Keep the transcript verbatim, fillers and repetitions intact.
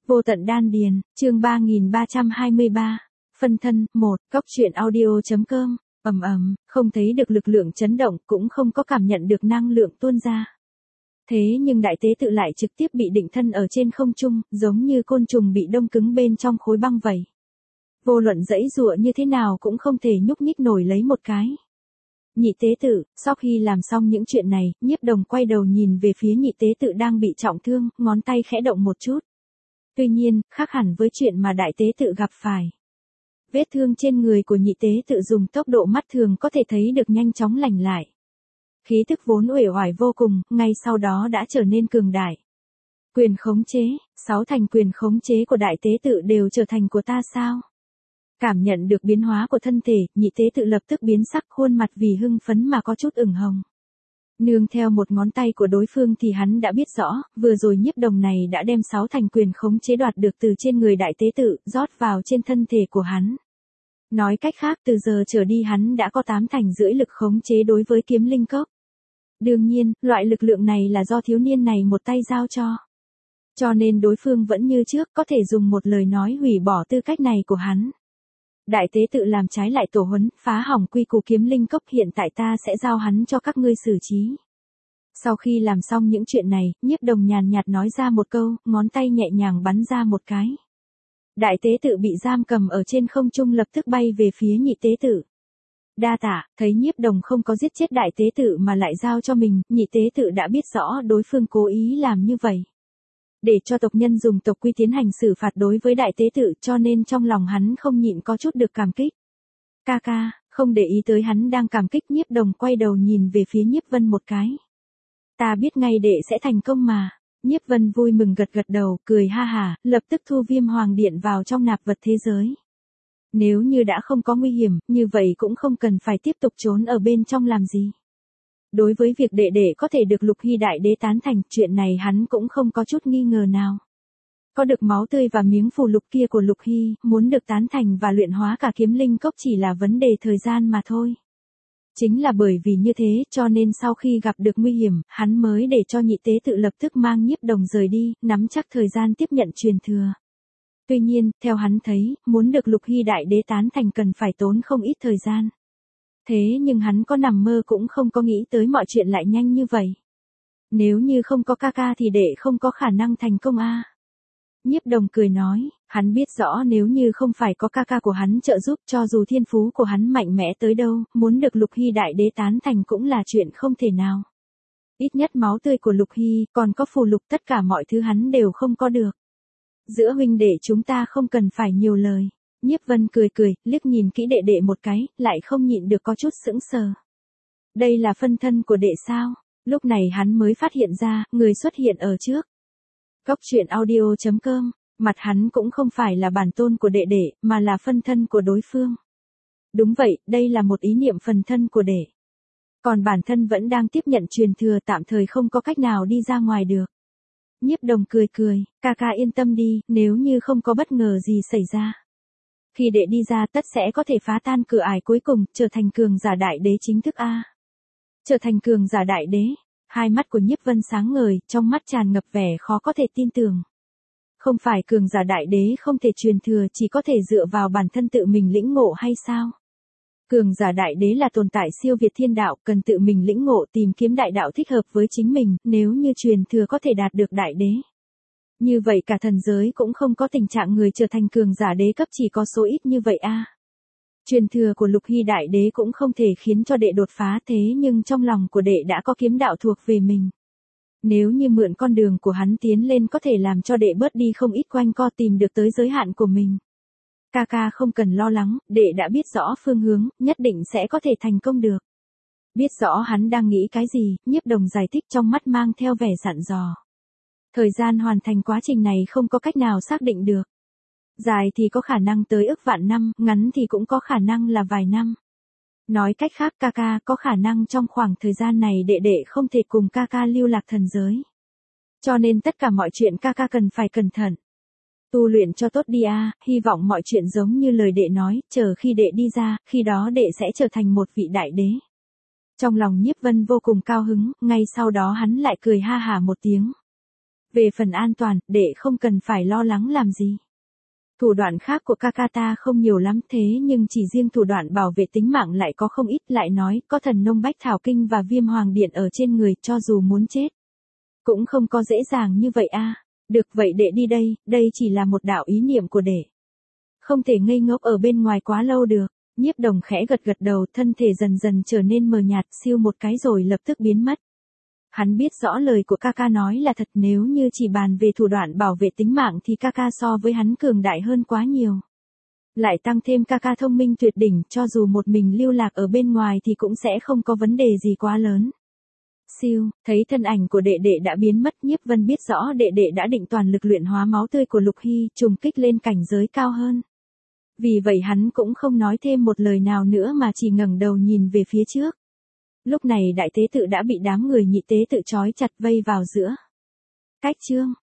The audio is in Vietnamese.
Vô tận đan điền, chương ba nghìn ba trăm hai mươi ba. Phân thân, một, góc truyện audio.com, ầm ầm, không thấy được lực lượng chấn động, cũng không có cảm nhận được năng lượng tuôn ra. Thế nhưng đại tế tự lại trực tiếp bị định thân ở trên không trung, giống như côn trùng bị đông cứng bên trong khối băng vậy. Vô luận giãy giụa như thế nào cũng không thể nhúc nhích nổi lấy một cái. Nhị tế tự, sau khi làm xong những chuyện này, Nhiếp Đồng quay đầu nhìn về phía nhị tế tự đang bị trọng thương, ngón tay khẽ động một chút. Tuy nhiên, khác hẳn với chuyện mà đại tế tự gặp phải. Vết thương trên người của nhị tế tự dùng tốc độ mắt thường có thể thấy được nhanh chóng lành lại. Khí tức vốn uể oải vô cùng, ngay sau đó đã trở nên cường đại. Quyền khống chế, sáu thành quyền khống chế của đại tế tự đều trở thành của ta sao? Cảm nhận được biến hóa của thân thể, nhị tế tự lập tức biến sắc, khuôn mặt vì hưng phấn mà có chút ửng hồng. Nương theo một ngón tay của đối phương thì hắn đã biết rõ, vừa rồi Nhiếp Đồng này đã đem sáu thành quyền khống chế đoạt được từ trên người đại tế tự, rót vào trên thân thể của hắn. Nói cách khác, từ giờ trở đi hắn đã có tám thành rưỡi lực khống chế đối với kiếm linh cốc. Đương nhiên, loại lực lượng này là do thiếu niên này một tay giao cho. Cho nên đối phương vẫn như trước có thể dùng một lời nói hủy bỏ tư cách này của hắn. Đại tế tự làm trái lại tổ huấn, phá hỏng quy củ kiếm linh cốc, hiện tại ta sẽ giao hắn cho các ngươi xử trí. Sau khi làm xong những chuyện này, Nhiếp Đồng nhàn nhạt nói ra một câu, ngón tay nhẹ nhàng bắn ra một cái. Đại tế tự bị giam cầm ở trên không trung lập tức bay về phía nhị tế tự. Đa tạ, thấy Nhiếp Đồng không có giết chết đại tế tự mà lại giao cho mình, nhị tế tự đã biết rõ đối phương cố ý làm như vậy. Để cho tộc nhân dùng tộc quy tiến hành xử phạt đối với đại tế tự, cho nên trong lòng hắn không nhịn có chút được cảm kích. Ca ca, không để ý tới hắn đang cảm kích, Nhiếp Đồng quay đầu nhìn về phía Nhiếp Vân một cái. Ta biết ngay đệ sẽ thành công mà. Nhiếp Vân vui mừng gật gật đầu, cười ha hả, lập tức thu Viêm Hoàng Điện vào trong nạp vật thế giới. Nếu như đã không có nguy hiểm, như vậy cũng không cần phải tiếp tục trốn ở bên trong làm gì. Đối với việc đệ đệ có thể được Lục Hy đại đế tán thành, chuyện này hắn cũng không có chút nghi ngờ nào. Có được máu tươi và miếng phù lục kia của Lục Hy, muốn được tán thành và luyện hóa cả kiếm linh cốc chỉ là vấn đề thời gian mà thôi. Chính là bởi vì như thế, cho nên sau khi gặp được nguy hiểm, hắn mới để cho nhị tế tự lập tức mang Nhiếp Đồng rời đi, nắm chắc thời gian tiếp nhận truyền thừa. Tuy nhiên, theo hắn thấy, muốn được Lục Hy đại đế tán thành cần phải tốn không ít thời gian. Thế nhưng hắn có nằm mơ cũng không có nghĩ tới mọi chuyện lại nhanh như vậy. Nếu như không có ca ca thì đệ không có khả năng thành công a. Nhiếp Đồng cười nói, hắn biết rõ nếu như không phải có ca ca của hắn trợ giúp, cho dù thiên phú của hắn mạnh mẽ tới đâu, muốn được Lục Hy đại đế tán thành cũng là chuyện không thể nào. Ít nhất máu tươi của Lục Hy, còn có phù lục, tất cả mọi thứ hắn đều không có được. Giữa huynh đệ chúng ta không cần phải nhiều lời. Nhiếp Vân cười cười, liếc nhìn kỹ đệ đệ một cái, lại không nhịn được có chút sững sờ. Đây là phân thân của đệ sao? Lúc này hắn mới phát hiện ra, người xuất hiện ở trước. Góc truyện audio.com, mặt hắn cũng không phải là bản tôn của đệ đệ, mà là phân thân của đối phương. Đúng vậy, đây là một ý niệm phần thân của đệ. Còn bản thân vẫn đang tiếp nhận truyền thừa, tạm thời không có cách nào đi ra ngoài được. Nhiếp Đồng cười cười, ca ca yên tâm đi, nếu như không có bất ngờ gì xảy ra. Khi đệ đi ra tất sẽ có thể phá tan cửa ải cuối cùng, trở thành cường giả đại đế chính thức a. Trở thành cường giả đại đế, hai mắt của Nhiếp Vân sáng ngời, trong mắt tràn ngập vẻ khó có thể tin tưởng. Không phải cường giả đại đế không thể truyền thừa, chỉ có thể dựa vào bản thân tự mình lĩnh ngộ hay sao? Cường giả đại đế là tồn tại siêu việt thiên đạo, cần tự mình lĩnh ngộ tìm kiếm đại đạo thích hợp với chính mình, nếu như truyền thừa có thể đạt được đại đế. Như vậy cả thần giới cũng không có tình trạng người trở thành cường giả đế cấp chỉ có số ít như vậy a. Truyền thừa của Lục Hy đại đế cũng không thể khiến cho đệ đột phá, thế nhưng trong lòng của đệ đã có kiếm đạo thuộc về mình. Nếu như mượn con đường của hắn tiến lên có thể làm cho đệ bớt đi không ít quanh co tìm được tới giới hạn của mình. Ca ca không cần lo lắng, đệ đã biết rõ phương hướng, nhất định sẽ có thể thành công được. Biết rõ hắn đang nghĩ cái gì, Nhiếp Đồng giải thích trong mắt mang theo vẻ dặn dò. Thời gian hoàn thành quá trình này không có cách nào xác định được. Dài thì có khả năng tới ức vạn năm, ngắn thì cũng có khả năng là vài năm. Nói cách khác, ca ca có khả năng trong khoảng thời gian này đệ đệ không thể cùng ca ca lưu lạc thần giới. Cho nên tất cả mọi chuyện ca ca cần phải cẩn thận. Tu luyện cho tốt đi a, hy vọng mọi chuyện giống như lời đệ nói, chờ khi đệ đi ra, khi đó đệ sẽ trở thành một vị đại đế. Trong lòng Nhiếp Vân vô cùng cao hứng, ngay sau đó hắn lại cười ha hả một tiếng. Về phần an toàn, đệ không cần phải lo lắng làm gì. Thủ đoạn khác của ca ca ta không nhiều lắm thế nhưng chỉ riêng thủ đoạn bảo vệ tính mạng lại có không ít, lại nói có thần nông bách thảo kinh và viêm hoàng điện ở trên người, cho dù muốn chết cũng không có dễ dàng như vậy a. Được vậy đệ đi đây, đây chỉ là một đạo ý niệm của đệ. Không thể ngây ngốc ở bên ngoài quá lâu được. Nhiếp Đồng khẽ gật gật đầu, thân thể dần dần trở nên mờ nhạt, siêu một cái rồi lập tức biến mất. Hắn biết rõ lời của ca ca nói là thật, nếu như chỉ bàn về thủ đoạn bảo vệ tính mạng thì ca ca so với hắn cường đại hơn quá nhiều. Lại tăng thêm ca ca thông minh tuyệt đỉnh, cho dù một mình lưu lạc ở bên ngoài thì cũng sẽ không có vấn đề gì quá lớn. Siêu, thấy thân ảnh của đệ đệ đã biến mất, Nhiếp Vân biết rõ đệ đệ đã định toàn lực luyện hóa máu tươi của Lục Hy, trùng kích lên cảnh giới cao hơn. Vì vậy hắn cũng không nói thêm một lời nào nữa mà chỉ ngẩng đầu nhìn về phía trước. Lúc này đại tế tự đã bị đám người nhị tế tự trói chặt vây vào giữa. Cách chương